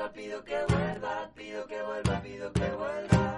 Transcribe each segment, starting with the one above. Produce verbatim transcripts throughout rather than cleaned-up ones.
vuelva, pido que vuelva, pido que vuelva, pido que vuelva.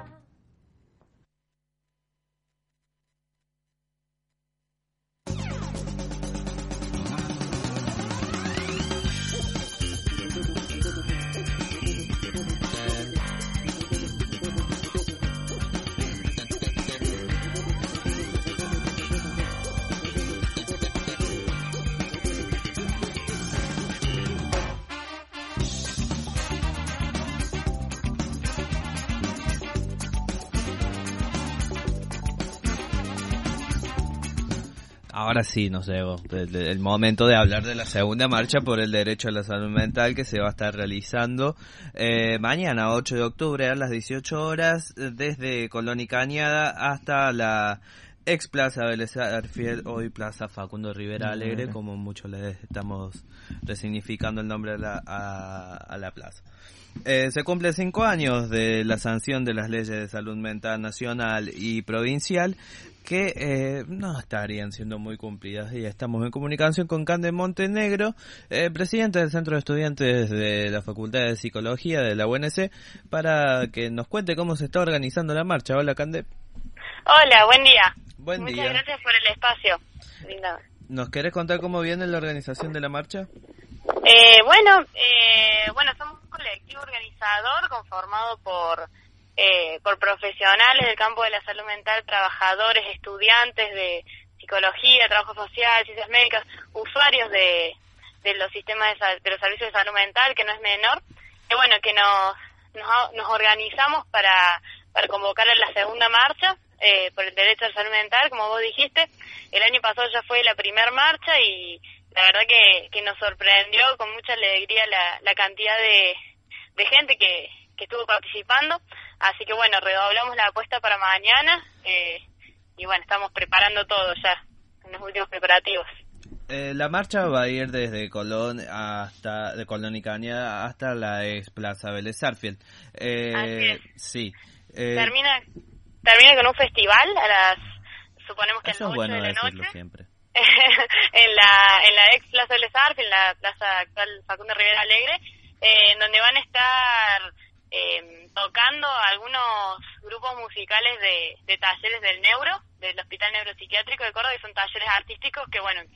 Ahora sí nos llegó el, el momento de hablar de la segunda marcha por el derecho a la salud mental que se va a estar realizando eh, mañana ocho de octubre a las dieciocho horas desde Colón y Cañada hasta la ex Plaza Vélez Arfiel, hoy Plaza Facundo Rivera Alegre, como muchos le estamos resignificando el nombre a la, a, a la plaza. Eh, se cumple cinco años de la sanción de las leyes de salud mental nacional y provincial que eh, no estarían siendo muy cumplidas, y estamos en comunicación con Cande Montenegro, eh, presidente del Centro de Estudiantes de la Facultad de Psicología de la U N C, para que nos cuente cómo se está organizando la marcha. Hola, Cande. Hola, buen día. Buen Muchas día. gracias por el espacio. Linda. ¿Nos querés contar cómo viene la organización de la marcha? Eh, bueno, eh, bueno, somos un colectivo organizador conformado por eh, por profesionales del campo de la salud mental, trabajadores, estudiantes de psicología, trabajo social, ciencias médicas, usuarios de, de los sistemas de, sal, de los servicios de salud mental, que no es menor, que bueno, que nos nos, nos organizamos para para convocar a la segunda marcha eh, por el derecho a la salud mental, como vos dijiste. El año pasado ya fue la primera marcha y la verdad que, que nos sorprendió con mucha alegría la, la cantidad de, de gente que, que estuvo participando. Así que bueno, redoblamos la apuesta para mañana eh, y bueno, estamos preparando todo ya en los últimos preparativos. Eh, la marcha va a ir desde Colón hasta de Colón y Cañada hasta la ex Plaza Vélez Arfiel. Eh, Así es. Sí. Eh, termina termina con un festival a las, suponemos que a las eso es ocho bueno de la decirlo noche. Siempre. en la en la ex Plaza Vélez Arfiel, en la plaza actual Facundo Rivera Alegre, eh, en donde van a estar eh, tocando algunos grupos musicales de, de talleres del neuro, del Hospital Neuropsiquiátrico de Córdoba, y son talleres artísticos que bueno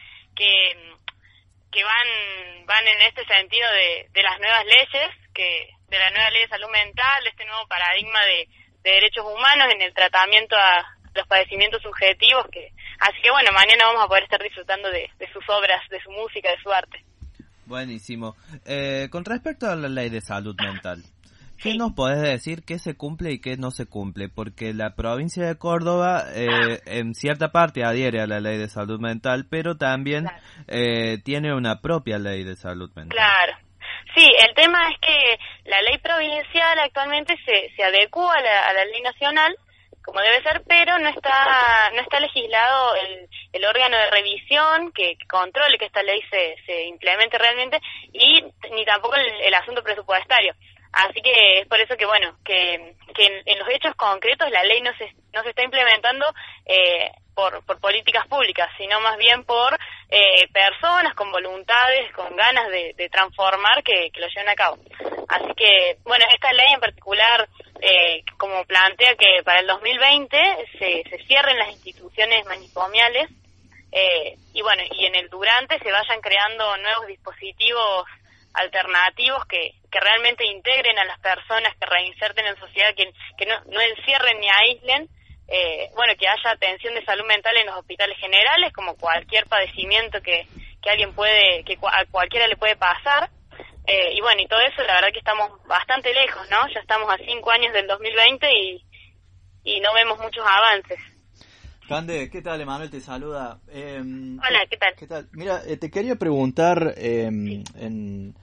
que que van van en este sentido de, de las nuevas leyes, que de la nueva ley de salud mental, de este nuevo paradigma de, de derechos humanos en el tratamiento a los padecimientos subjetivos, que así que bueno, mañana vamos a poder estar disfrutando de, de sus obras, de su música, de su arte. Buenísimo. Eh, con respecto a la ley de salud mental, ¿qué Sí. nos podés decir qué se cumple y qué no se cumple? Porque la provincia de Córdoba eh, en cierta parte adhiere a la ley de salud mental, pero también Claro. eh, tiene una propia ley de salud mental. Claro. Sí, el tema es que la ley provincial actualmente se, se adecua a la, a la ley nacional, como debe ser, pero no está no está legislado el, el órgano de revisión que, que controle que esta ley se, se implemente realmente, y ni tampoco el, el asunto presupuestario. Así que es por eso que, bueno, que, que en, en los hechos concretos la ley no se no se está implementando eh, por, por políticas públicas, sino más bien por eh, personas con voluntades, con ganas de, de transformar que, que lo lleven a cabo. Así que, bueno, esta ley en particular, eh, como plantea que para el dos mil veinte se, se cierren las instituciones manicomiales eh, y, bueno, y en el durante se vayan creando nuevos dispositivos alternativos que, que realmente integren a las personas, que reinserten en sociedad, que, que no, no encierren ni aíslen, eh, bueno, que haya atención de salud mental en los hospitales generales, como cualquier padecimiento que, que alguien puede, que a cualquiera le puede pasar, eh, y bueno, y todo eso la verdad que estamos bastante lejos, ¿no? Ya estamos a cinco años del dos mil veinte y, y no vemos muchos avances. Cande, ¿qué tal? Emanuel te saluda. Eh, Hola, ¿qué tal? ¿Qué tal? Mira, eh, te quería preguntar eh, en,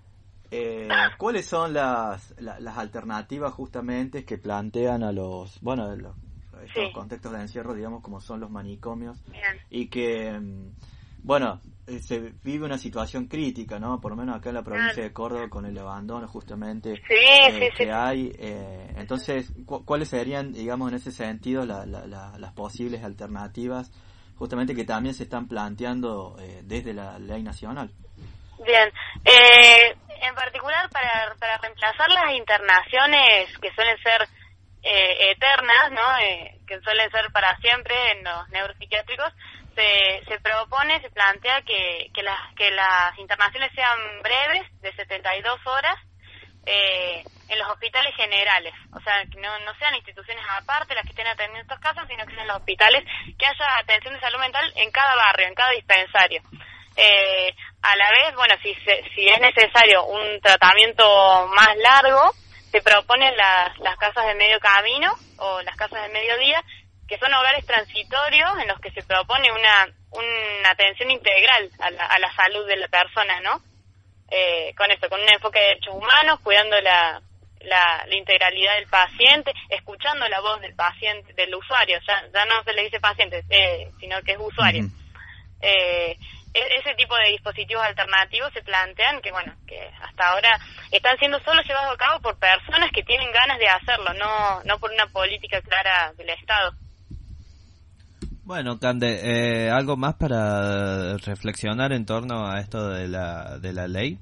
eh, cuáles son las, la, las alternativas justamente que plantean a los, bueno, los, estos Sí. contextos de encierro, digamos, como son los manicomios, Bien. y que, bueno, eh, se vive una situación crítica, ¿no? Por lo menos acá en la provincia Claro. de Córdoba, con el abandono justamente Sí, eh, sí, que sí. hay. Eh, entonces, cu- ¿cuáles serían, digamos, en ese sentido la, la, la, las posibles alternativas justamente que también se están planteando eh, desde la ley nacional? Bien, eh, en particular para, para reemplazar las internaciones que suelen ser eh, eternas, ¿no? Eh, que suelen ser para siempre en los neuropsiquiátricos, se, se propone, se plantea que, que, las, que las internaciones sean breves, de setenta y dos horas, eh, en los hospitales generales. O sea, que no, no sean instituciones aparte las que estén atendiendo estos casos, sino que sean los hospitales, que haya atención de salud mental en cada barrio, en cada dispensario. Eh, a la vez, bueno, si, se, si es necesario un tratamiento más largo, se proponen las, las casas de medio camino o las casas de mediodía, que son hogares transitorios en los que se propone una, una atención integral a la, a la salud de la persona, ¿no? Eh, con esto, con un enfoque de derechos humanos, cuidando la, la, la integralidad del paciente, escuchando la voz del paciente, del usuario, ya, ya no se le dice paciente, eh, sino que es usuario. Uh-huh. Eh, ese tipo de dispositivos alternativos se plantean que, bueno, que hasta ahora están siendo solo llevados a cabo por personas que tienen ganas de hacerlo, no no por una política clara del Estado. Bueno, Cande, eh, ¿algo más para reflexionar en torno a esto de la de la ley?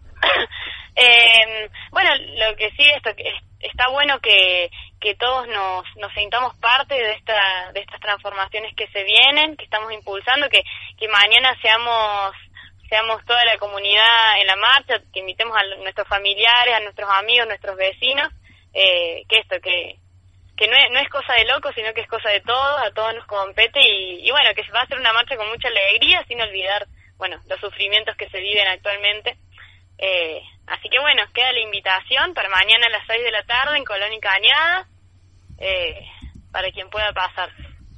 eh, bueno, lo que sí esto que está bueno que que todos nos nos sintamos parte de esta de estas transformaciones que se vienen, que estamos impulsando, que que mañana seamos seamos toda la comunidad en la marcha, que invitemos a nuestros familiares, a nuestros amigos, nuestros vecinos, eh, que esto que que no es, no es cosa de locos, sino que es cosa de todos, a todos nos compete y, y bueno, que se va a hacer una marcha con mucha alegría, sin olvidar, bueno, los sufrimientos que se viven actualmente. Eh, así que bueno, queda la invitación para mañana a las seis de la tarde en Colón y Cañada, eh, para quien pueda pasar.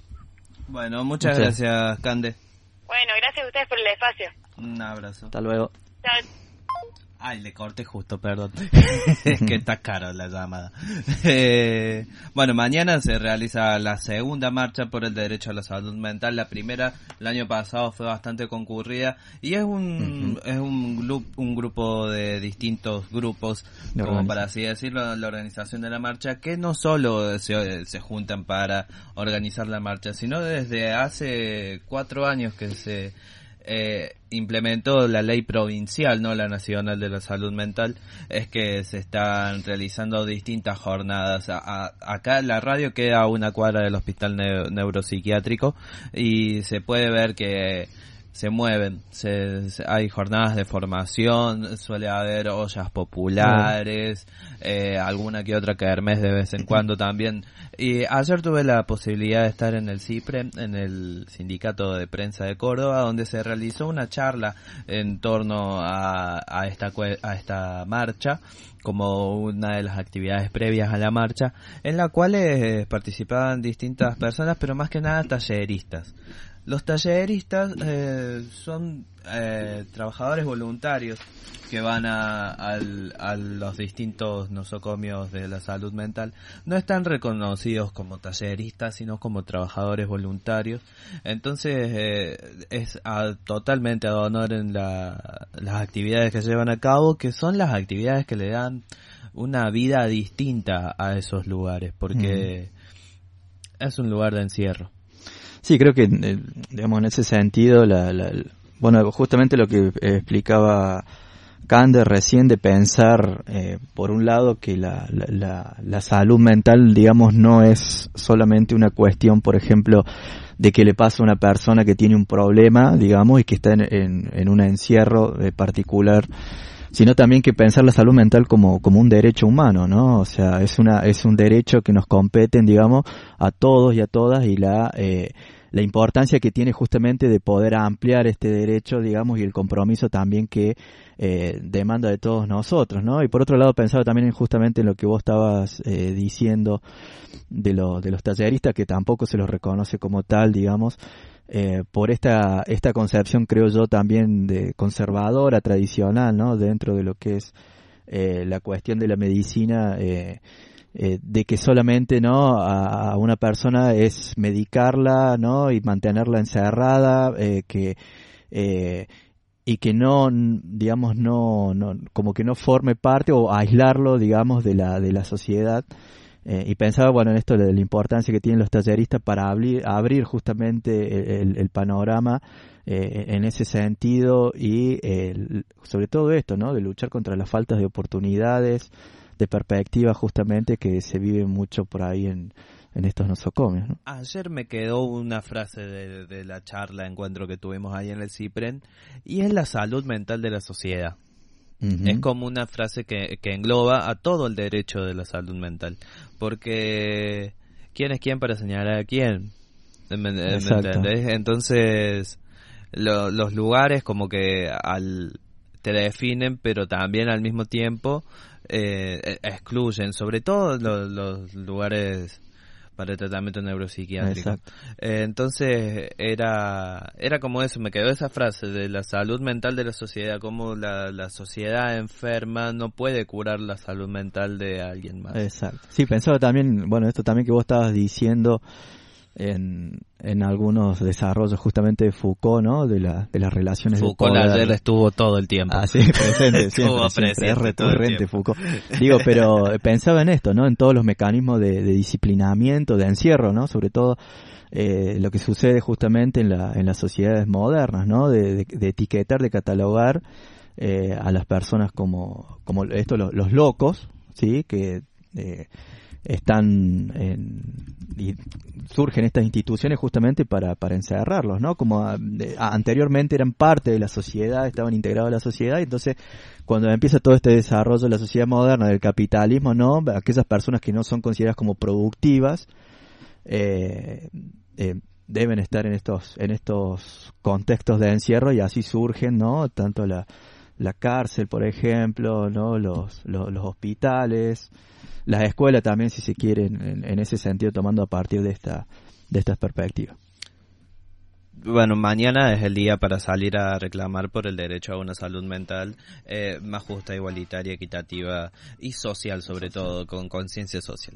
Bueno, muchas sí. gracias, Cande. Bueno, gracias a ustedes por el espacio. Un abrazo. Hasta luego. Chao. Ay, le corté justo, perdón. Es que está caro la llamada. Eh, bueno, mañana se realiza la segunda marcha por el derecho a la salud mental. La primera, el año pasado, fue bastante concurrida y es un uh-huh. es un, glu- un grupo de distintos grupos, de como para así decirlo, la organización de la marcha, que no solo se, se juntan para organizar la marcha, sino desde hace cuatro años que se Eh, implementó la ley provincial, no la nacional de la salud mental, es que se están realizando distintas jornadas. A, a, acá la radio queda a una cuadra del hospital ne- neuropsiquiátrico y se puede ver que se mueven, se, se, hay jornadas de formación, suele haber ollas populares, eh, alguna que otra kermés de vez en cuando también. Y ayer tuve la posibilidad de estar en el CIPRE, en el Sindicato de Prensa de Córdoba, donde se realizó una charla en torno a, a esta a esta marcha, como una de las actividades previas a la marcha, en la cual eh, participaban distintas personas, pero más que nada talleristas. Los talleristas eh, son eh, trabajadores voluntarios que van a, a, a los distintos nosocomios de la salud mental. No están reconocidos como talleristas, sino como trabajadores voluntarios. Entonces eh, es a, totalmente ad honorem la, las actividades que llevan a cabo, que son las actividades que le dan una vida distinta a esos lugares, porque mm. es un lugar de encierro. Sí, creo que, digamos, en ese sentido, la, la, bueno, justamente lo que explicaba Cande recién, de pensar, eh, por un lado, que la, la, la, la salud mental, digamos, no es solamente una cuestión, por ejemplo, de que le pasa a una persona que tiene un problema, digamos, y que está en, en, en un encierro eh, particular, sino también que pensar la salud mental como como un derecho humano, ¿no? O sea, es una es un derecho que nos competen, digamos, a todos y a todas, y la eh, la importancia que tiene justamente de poder ampliar este derecho, digamos, y el compromiso también que eh, demanda de todos nosotros, ¿no? Y por otro lado pensaba también en justamente en lo que vos estabas eh, diciendo de lo, de los talleristas, que tampoco se los reconoce como tal, digamos, Eh, por esta esta concepción, creo yo, también de conservadora, tradicional, ¿no? Dentro de lo que es eh, la cuestión de la medicina, eh, eh, de que solamente, ¿no?, a, a una persona es medicarla, ¿no?, y mantenerla encerrada, eh, que eh, y que no, digamos, no, no, como que no forme parte, o aislarlo, digamos, de la de la sociedad. Eh, y pensaba, bueno, en esto de la importancia que tienen los talleristas para abrir, abrir justamente el, el panorama eh, en ese sentido y eh, sobre todo esto, ¿no? De luchar contra las faltas de oportunidades, de perspectiva justamente que se vive mucho por ahí en, en estos nosocomios, ¿no? Ayer me quedó una frase de, de la charla, encuentro que tuvimos ahí en el CIPREN, y es la salud mental de la sociedad. Uh-huh. Es como una frase que, que engloba a todo el derecho de la salud mental, porque ¿quién es quién para señalar a quién? ¿Me, me entendés? Entonces lo, los lugares como que al, te definen, pero también al mismo tiempo eh, excluyen, sobre todo los, los lugares para el tratamiento neuropsiquiátrico. Eh, entonces era era como eso, me quedó esa frase de la salud mental de la sociedad, como la, la sociedad enferma no puede curar la salud mental de alguien más. Exacto. Sí, pensaba también, bueno, esto también que vos estabas diciendo en, en algunos desarrollos justamente de Foucault, ¿no? De, la, de las relaciones Foucault de poder. Ayer estuvo todo el tiempo. Ah, sí, presente, siempre, siempre, es recurrente Foucault. Digo, pero pensaba en esto, ¿no? En todos los mecanismos de, de disciplinamiento, de encierro, ¿no? Sobre todo eh, lo que sucede justamente en, la, en las sociedades modernas, ¿no? De, de, de etiquetar, de catalogar eh, a las personas como, como esto, los, los locos, ¿sí? Que eh, están en, y surgen estas instituciones justamente para, para encerrarlos, ¿no? Como a, de, a, anteriormente eran parte de la sociedad, estaban integrados a la sociedad, y entonces cuando empieza todo este desarrollo de la sociedad moderna, del capitalismo, ¿no? Aquellas personas que no son consideradas como productivas eh, eh, deben estar en estos en estos contextos de encierro, y así surgen, ¿no? Tanto la, la cárcel, por ejemplo, ¿no? Los, los, los hospitales, las escuelas también, si se quiere, en, en ese sentido, tomando a partir de esta de estas perspectivas. Bueno, mañana es el día para salir a reclamar por el derecho a una salud mental eh, más justa, igualitaria, equitativa y social, sobre todo, con conciencia social.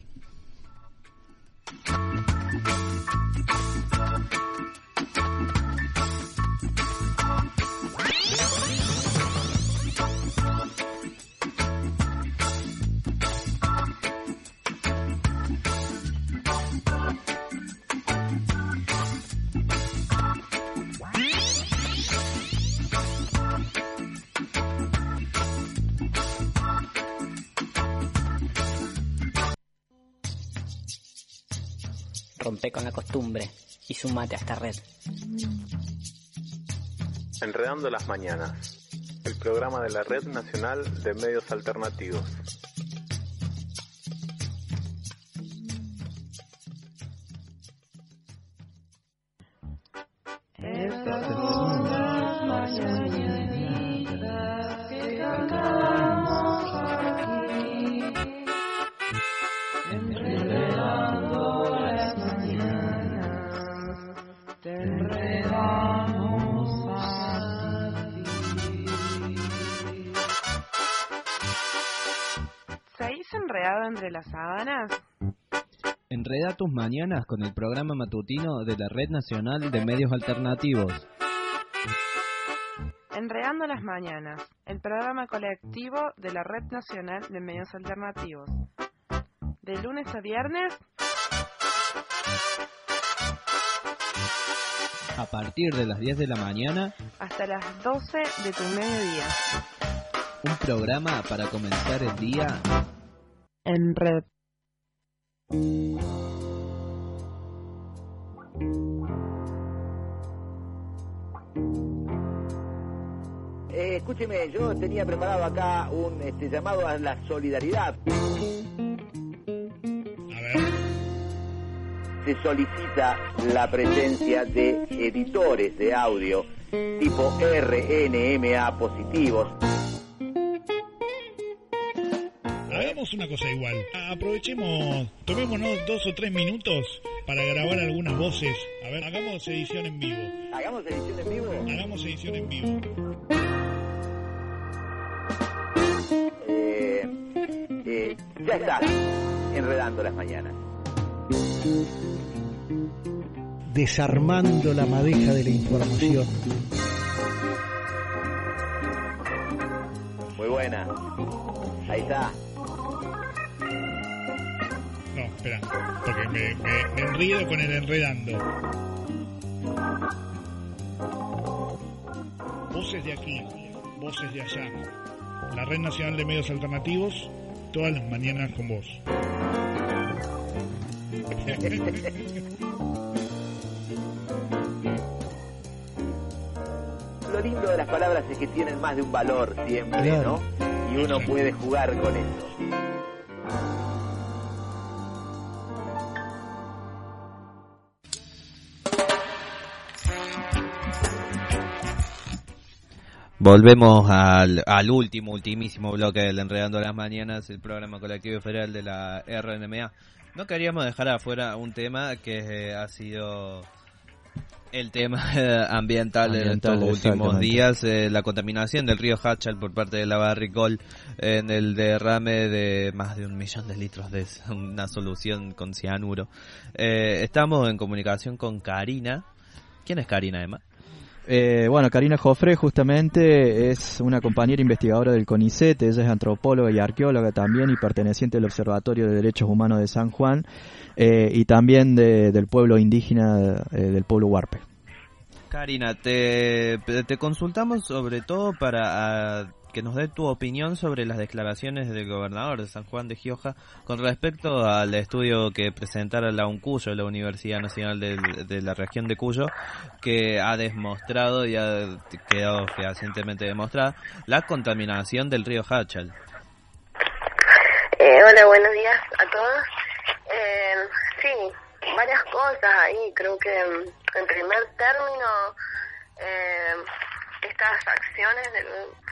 Rompe con la costumbre y sumate a esta red. Enredando las mañanas, el programa de la Red Nacional de Medios Alternativos. Estas son las mañanitas que cantamos aquí, enredando las mañanas, te enredamos a ti. ¿Seguís enredado entre las sábanas? Enreda tus mañanas con el programa matutino de la Red Nacional de Medios Alternativos. Enredando las mañanas, el programa colectivo de la Red Nacional de Medios Alternativos. De lunes a viernes, a partir de las diez de la mañana, hasta las doce de tu mediodía. Un programa para comenzar el día en red. Eh, escúcheme, yo tenía preparado acá un este, llamado a la solidaridad. A ver. Se solicita la presencia de editores de audio tipo R N M A positivos. Hagamos una cosa igual. Aprovechemos, tomémonos dos o tres minutos para grabar algunas voces. A ver, hagamos edición en vivo. ¿Hagamos edición en vivo? Hagamos edición en vivo. Eh, eh, ya está, enredando las mañanas. Desarmando la madeja de la información. Muy buena. Ahí está. No, espera, porque me, me, me enredo con el enredando. voces de aquí, voces de allá. La Red Nacional de Medios Alternativos, todas las mañanas con vos. Lo lindo de las palabras es que tienen más de un valor siempre, Claro. ¿no? Y uno puede jugar con eso. Volvemos al, al último, ultimísimo bloque del Enredando las Mañanas, el programa colectivo federal de la R N M A. No queríamos dejar afuera un tema que eh, ha sido el tema eh, ambiental, Ambiental, en estos últimos exactamente. días, eh, la contaminación del río Hachal por parte de la Barricol en el derrame de más de un millón de litros de una solución con cianuro. Eh, estamos en comunicación con Karina. ¿Quién es Karina, Emma? Eh, bueno, Karina Jofre justamente es una compañera investigadora del CONICET, ella es antropóloga y arqueóloga también y perteneciente al Observatorio de Derechos Humanos de San Juan eh, y también de, del pueblo indígena eh, del pueblo Huarpe. Karina, te, te consultamos sobre todo para uh, que nos dé tu opinión sobre las declaraciones del gobernador de San Juan de Gioja con respecto al estudio que presentara la UNCUYO, la Universidad Nacional de, de la región de Cuyo, que ha demostrado y ha quedado fehacientemente demostrada la contaminación del río Hachal. Eh, hola, buenos días a todos. Eh, sí, varias cosas ahí. Creo que en primer término, eh, estas acciones del,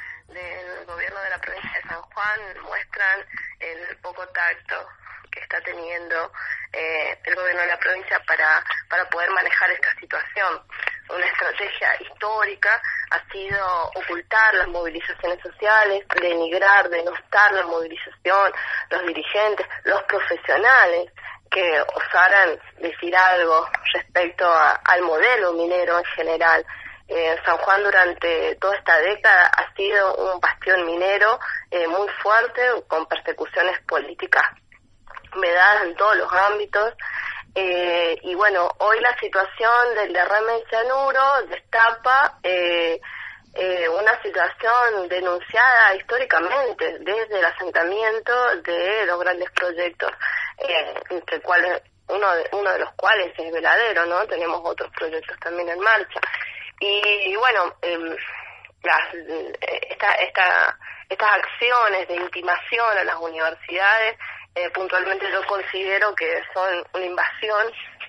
del gobierno de la provincia de San Juan muestran el poco tacto que está teniendo eh, el gobierno de la provincia para, para poder manejar esta situación. Una estrategia histórica ha sido ocultar las movilizaciones sociales, denigrar, denostar la movilización, los dirigentes, los profesionales que osaran decir algo respecto a, al modelo minero en general. Eh, San Juan durante toda esta década ha sido un bastión minero eh, muy fuerte, con persecuciones políticas vedadas en todos los ámbitos. Eh, y bueno, hoy la situación del derrame de cianuro destapa eh, eh, una situación denunciada históricamente desde el asentamiento de los grandes proyectos, eh, entre cuales uno de, uno de los cuales es Veladero, ¿no? Tenemos otros proyectos también en marcha. Y, y bueno, eh, las, esta, esta, estas acciones de intimación a las universidades, eh, puntualmente yo considero que son una invasión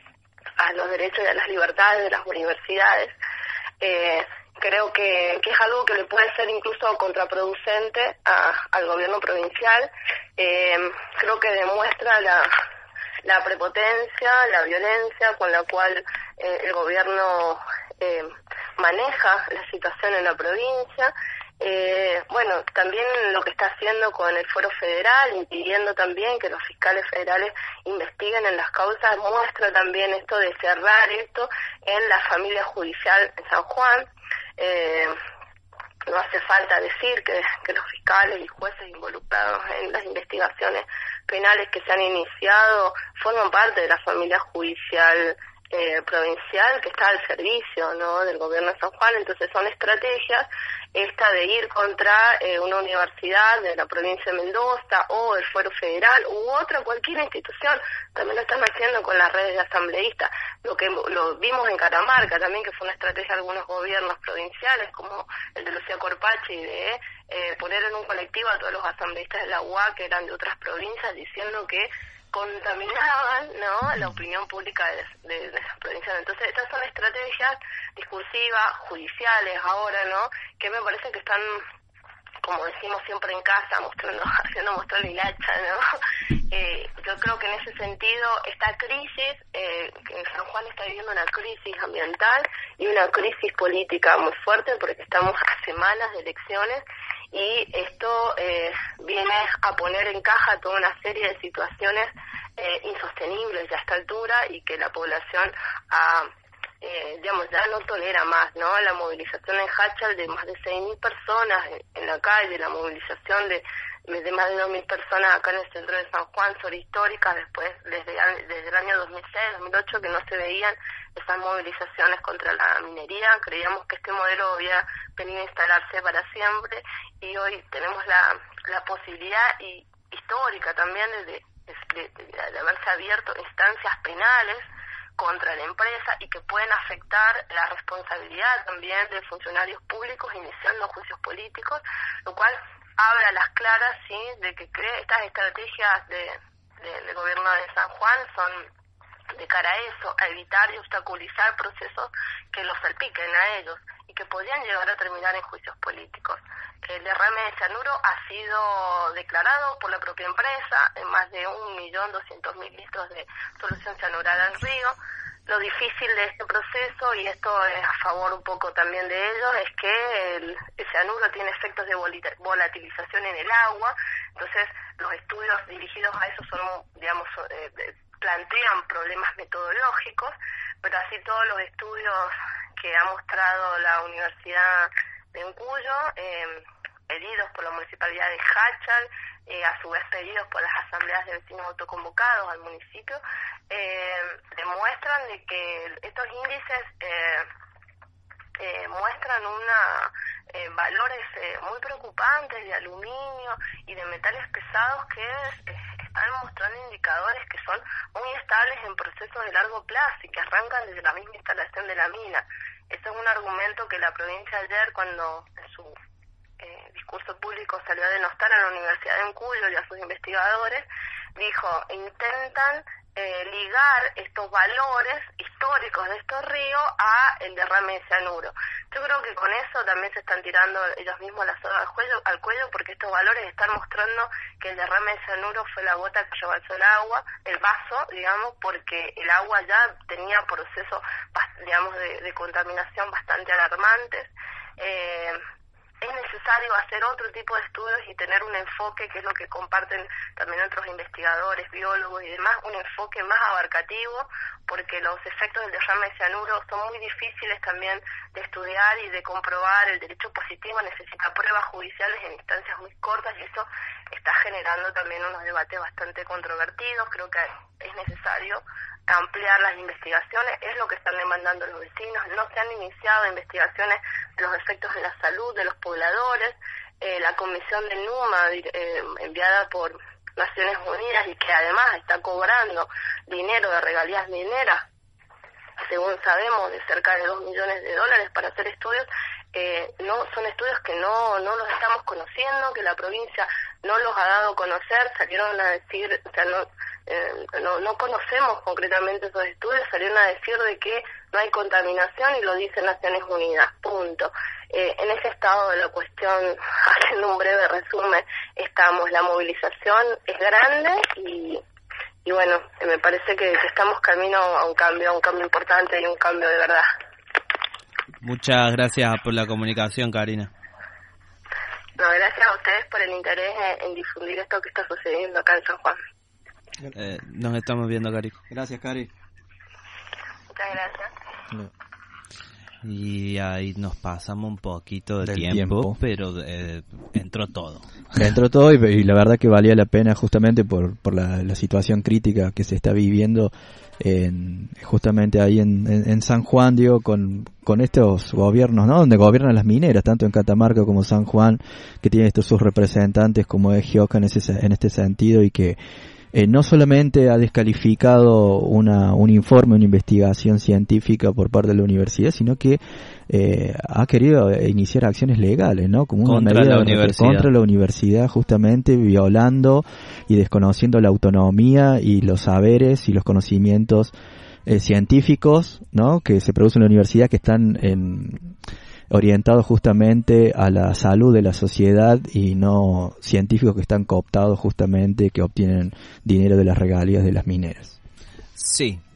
a los derechos y a las libertades de las universidades. Eh, creo que, que es algo que le puede ser incluso contraproducente a, al gobierno provincial. Eh, creo que demuestra la, la prepotencia, la violencia con la cual eh, el gobierno eh, maneja la situación en la provincia. Eh, bueno, también lo que está haciendo con el Fuero Federal, impidiendo también que los fiscales federales investiguen en las causas, muestra también esto de cerrar esto en la familia judicial en San Juan. Eh, no hace falta decir que, que los fiscales y jueces involucrados en las investigaciones penales que se han iniciado forman parte de la familia judicial Eh, provincial que está al servicio, ¿no?, del gobierno de San Juan. Entonces son estrategias esta de ir contra eh, una universidad de la provincia de Mendoza o el Fuero Federal u otra, cualquier institución. También lo están haciendo con las redes de asambleístas. Lo que lo vimos en Catamarca también, que fue una estrategia de algunos gobiernos provinciales, como el de Lucía Corpachi, de eh, poner en un colectivo a todos los asambleístas de la U A que eran de otras provincias, diciendo que contaminaban, ¿no?, la opinión pública de, de, de esas provincias. Entonces estas son estrategias discursivas, judiciales ahora, ¿no?, que me parece que están, como decimos siempre en casa, mostrando, haciendo mostrar el hacha, ¿no? Eh, yo creo que en ese sentido esta crisis, eh, que San Juan está viviendo una crisis ambiental y una crisis política muy fuerte, porque estamos a semanas de elecciones, y esto eh, viene a poner en caja toda una serie de situaciones eh, insostenibles a esta altura, y que la población ha eh, digamos, ya no tolera más, ¿no? La movilización en Hachal de más de seis mil personas en, en la calle, la movilización de, de más de dos mil personas acá en el centro de San Juan, son históricas, después desde, desde el año dos mil seis, dos mil ocho que no se veían esas movilizaciones contra la minería. Creíamos que este modelo había venido a instalarse para siempre y hoy tenemos la, la posibilidad y histórica también de, de, de, de, de haberse abierto instancias penales contra la empresa y que pueden afectar la responsabilidad también de funcionarios públicos iniciando juicios políticos, lo cual habla a las claras, sí, de que cree estas estrategias de, de, del gobierno de San Juan son de cara a eso, a evitar y obstaculizar procesos que los salpiquen a ellos y que podrían llegar a terminar en juicios políticos. El derrame de cianuro ha sido declarado por la propia empresa en más de un millón doscientos mil litros de solución cianurada al río. Lo difícil de este proceso, y esto es a favor un poco también de ellos, es que el, el cianuro tiene efectos de volatilización en el agua. Entonces los estudios dirigidos a eso son, digamos, eh, plantean problemas metodológicos, pero así todos los estudios que ha mostrado la Universidad de Cuyo, eh, pedidos por la Municipalidad de Hachal, eh, a su vez pedidos por las asambleas de vecinos autoconvocados al municipio, eh, demuestran de que estos índices eh, eh, muestran una eh, valores eh, muy preocupantes de aluminio y de metales pesados que eh, están mostrando indicadores que son muy estables en procesos de largo plazo y que arrancan desde la misma instalación de la mina. Este es un argumento que la provincia ayer, cuando en su eh, discurso público salió a denostar a la Universidad de Cuyo y a sus investigadores, dijo, intentan eh, ligar estos valores históricos de estos ríos a el derrame de cianuro. Yo creo que con eso también se están tirando ellos mismos la soga al cuello, al cuello porque estos valores están mostrando que el derrame de cianuro fue la gota que rebalsó el agua, el vaso, digamos, porque el agua ya tenía procesos, digamos, de, de contaminación bastante alarmantes. Eh, Es necesario hacer otro tipo de estudios y tener un enfoque, que es lo que comparten también otros investigadores, biólogos y demás, un enfoque más abarcativo, porque los efectos del derrame de cianuro son muy difíciles también de estudiar y de comprobar. El derecho positivo necesita pruebas judiciales en instancias muy cortas y eso está generando también unos debates bastante controvertidos. Creo que es necesario ampliar las investigaciones, es lo que están demandando los vecinos. No se han iniciado investigaciones de los efectos de la salud de los pobladores. Eh, la comisión del NUMA, eh, enviada por Naciones Unidas y que además está cobrando dinero de regalías mineras, según sabemos, de cerca de dos millones de dólares para hacer estudios, eh, no son estudios que no no los estamos conociendo, que la provincia no los ha dado a conocer. Salieron a decir, o sea, no, eh, no, no conocemos concretamente esos estudios, salieron a decir de que no hay contaminación y lo dice Naciones Unidas, punto. Eh, en ese estado de la cuestión, haciendo un breve resumen, estamos. La movilización es grande y, y bueno, me parece que, que estamos camino a un cambio, a un cambio importante y un cambio de verdad. Muchas gracias por la comunicación, Karina. No, gracias a ustedes por el interés en, en difundir esto que está sucediendo acá en San Juan. Eh, nos estamos viendo, Cari. Gracias, Cari. Muchas gracias. No. Y ahí nos pasamos un poquito de Del tiempo, tiempo. pero eh, entró todo. Entró todo y, y la verdad que valía la pena justamente por, por la, la situación crítica que se está viviendo en, justamente ahí en, en, en San Juan, digo, con, con estos gobiernos, ¿no? Donde gobiernan las mineras, tanto en Catamarca como San Juan, que tienen estos sus representantes como es Gioca en, ese, en este sentido y que Eh, no solamente ha descalificado una, un informe, una investigación científica por parte de la universidad, sino que eh, ha querido iniciar acciones legales, ¿no? Como una Contra medida la universidad. contra la universidad, justamente violando y desconociendo la autonomía y los saberes y los conocimientos eh, científicos, ¿no? Que se producen en la universidad, que están en orientados justamente a la salud de la sociedad y no científicos que están cooptados justamente, que obtienen dinero de las regalías de las mineras. Sí,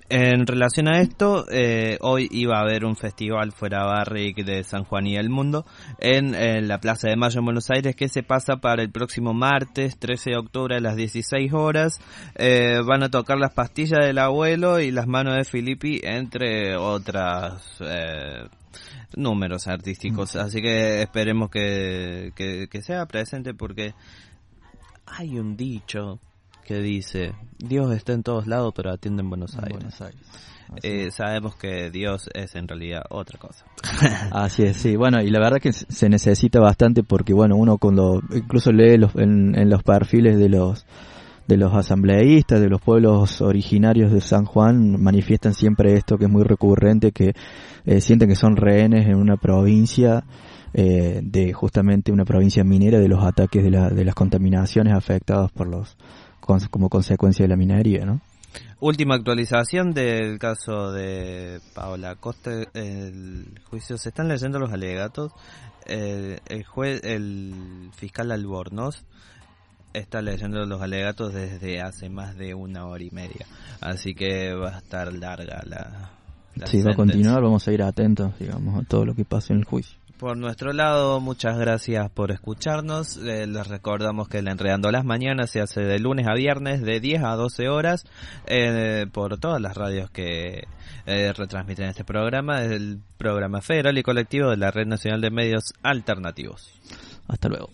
En relación a esto, eh, hoy iba a haber un festival fuera Barrick de San Juan y el Mundo en, en la Plaza de Mayo en Buenos Aires, que se pasa para el próximo martes trece de octubre a las dieciséis horas. Eh, van a tocar Las Pastillas del Abuelo y Las Manos de Filippi, entre otras eh, números artísticos. Así que esperemos que, que, que sea presente, porque hay un dicho que dice: Dios está en todos lados, pero atiende en Buenos Aires. Buenos Aires. Eh, sabemos que Dios es en realidad otra cosa. Así es, sí. Bueno, y la verdad que se necesita bastante, porque bueno, uno cuando incluso lee los, en, en los perfiles de los de los asambleístas, de los pueblos originarios de San Juan, manifiestan siempre esto, que es muy recurrente, que eh, sienten que son rehenes en una provincia, eh, de justamente una provincia minera, de los ataques de, la, de las contaminaciones afectadas por los como consecuencia de la minería, ¿no? Última actualización del caso de Paola Costa. El juicio, se están leyendo los alegatos. El, el juez, el fiscal Albornoz está leyendo los alegatos desde hace más de una hora y media, así que va a estar larga la, la sí, sentencia. Va a continuar, vamos a ir atentos, digamos, a todo lo que pase en el juicio. Por nuestro lado, muchas gracias por escucharnos. Eh, les recordamos que el Enredando las Mañanas se hace de lunes a viernes de diez a doce horas eh, por todas las radios que eh, retransmiten este programa, desde el programa federal y colectivo de la Red Nacional de Medios Alternativos. Hasta luego.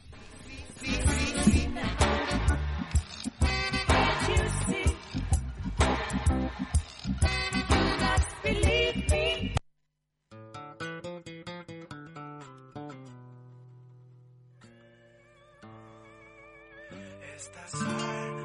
Estás